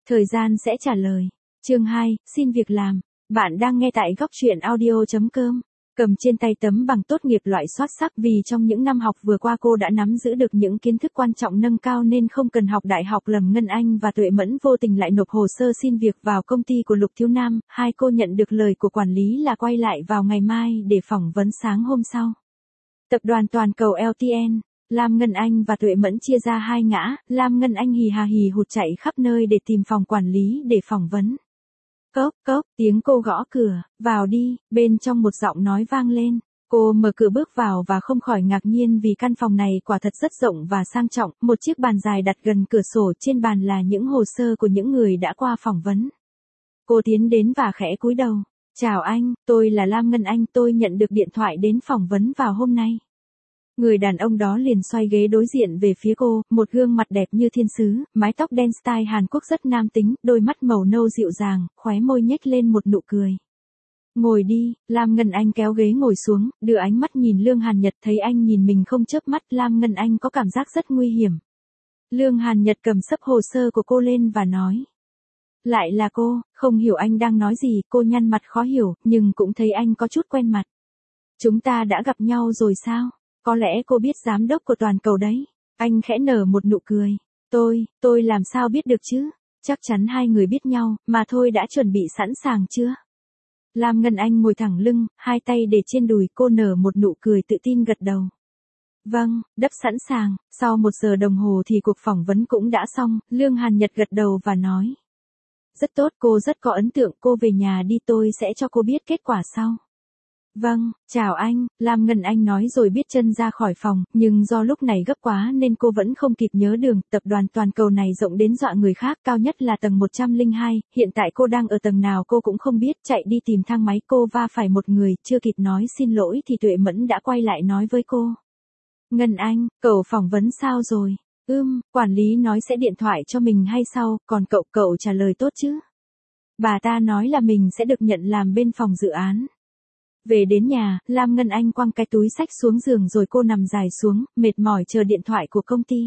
Thời gian sẽ trả lời. Chương 2, xin việc làm. Bạn đang nghe tại góc truyện audio.com. Cầm trên tay tấm bằng tốt nghiệp loại xuất sắc vì trong những năm học vừa qua cô đã nắm giữ được những kiến thức quan trọng nâng cao nên không cần học đại học. Lâm Ngân Anh và Tuệ Mẫn vô tình lại nộp hồ sơ xin việc vào công ty của Lục Thiếu Nam. Hai cô nhận được lời của quản lý là quay lại vào ngày mai để phỏng vấn sáng hôm sau. Tập đoàn toàn cầu LTN. Lam Ngân Anh và Tuệ Mẫn chia ra hai ngã, Lam Ngân Anh hì hà hì hụt chạy khắp nơi để tìm phòng quản lý để phỏng vấn. Cốc cốc, tiếng cô gõ cửa, vào đi, bên trong một giọng nói vang lên. Cô mở cửa bước vào và không khỏi ngạc nhiên vì căn phòng này quả thật rất rộng và sang trọng, một chiếc bàn dài đặt gần cửa sổ, trên bàn là những hồ sơ của những người đã qua phỏng vấn. Cô tiến đến và khẽ cúi đầu. Chào anh, tôi là Lam Ngân Anh, tôi nhận được điện thoại đến phỏng vấn vào hôm nay. Người đàn ông đó liền xoay ghế đối diện về phía cô, một gương mặt đẹp như thiên sứ, mái tóc đen style Hàn Quốc rất nam tính, đôi mắt màu nâu dịu dàng, khóe môi nhếch lên một nụ cười. Ngồi đi, Lam Ngân Anh kéo ghế ngồi xuống, đưa ánh mắt nhìn Lương Hàn Nhật, thấy anh nhìn mình không chớp mắt, Lam Ngân Anh có cảm giác rất nguy hiểm. Lương Hàn Nhật cầm xấp hồ sơ của cô lên và nói. Lại là cô, không hiểu anh đang nói gì, cô nhăn mặt khó hiểu, nhưng cũng thấy anh có chút quen mặt. Chúng ta đã gặp nhau rồi sao? Có lẽ cô biết giám đốc của toàn cầu đấy. Anh khẽ nở một nụ cười. Tôi làm sao biết được chứ? Chắc chắn hai người biết nhau, mà thôi đã chuẩn bị sẵn sàng chưa? Lam Ngân Anh ngồi thẳng lưng, hai tay để trên đùi, cô nở một nụ cười tự tin gật đầu. Vâng, đắp sẵn sàng, sau 1 giờ đồng hồ thì cuộc phỏng vấn cũng đã xong, Lương Hàn Nhật gật đầu và nói. Rất tốt, cô rất có ấn tượng, cô về nhà đi, tôi sẽ cho cô biết kết quả sau. Vâng, chào anh, Lam Ngân Anh nói rồi biết chân ra khỏi phòng, nhưng do lúc này gấp quá nên cô vẫn không kịp nhớ đường. Tập đoàn toàn cầu này rộng đến dọa người khác, cao nhất là tầng 102, hiện tại cô đang ở tầng nào cô cũng không biết, chạy đi tìm thang máy cô va phải một người, chưa kịp nói xin lỗi thì Tuệ Mẫn đã quay lại nói với cô. Ngân Anh, cậu phỏng vấn sao rồi? Quản lý nói sẽ điện thoại cho mình hay sau, còn cậu trả lời tốt chứ? Bà ta nói là mình sẽ được nhận làm bên phòng dự án. Về đến nhà, Lam Ngân Anh quăng cái túi xách xuống giường rồi cô nằm dài xuống, mệt mỏi chờ điện thoại của công ty.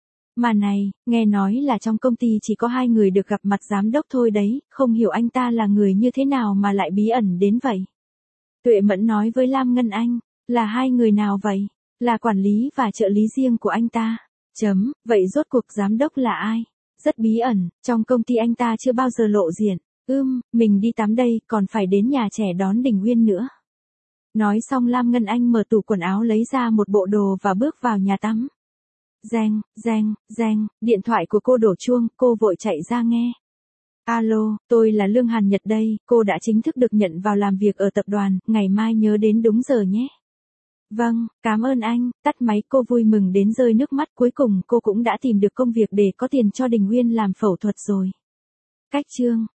Mà này, nghe nói là trong công ty chỉ có 2 người được gặp mặt giám đốc thôi đấy, không hiểu anh ta là người như thế nào mà lại bí ẩn đến vậy. Tuệ Mẫn nói với Lam Ngân Anh, là 2 người nào vậy? Là quản lý và trợ lý riêng của anh ta. Vậy rốt cuộc giám đốc là ai? Rất bí ẩn, trong công ty anh ta chưa bao giờ lộ diện. Mình đi tắm đây, còn phải đến nhà trẻ đón Đình Uyên nữa. Nói xong Lam Ngân Anh mở tủ quần áo lấy ra một bộ đồ và bước vào nhà tắm. Reng, điện thoại của cô đổ chuông, cô vội chạy ra nghe. Alo, tôi là Lương Hàn Nhật đây, cô đã chính thức được nhận vào làm việc ở tập đoàn, ngày mai nhớ đến đúng giờ nhé. Vâng, cảm ơn anh, tắt máy cô vui mừng đến rơi nước mắt, cuối cùng cô cũng đã tìm được công việc để có tiền cho Đình Uyên làm phẫu thuật rồi. Cách chương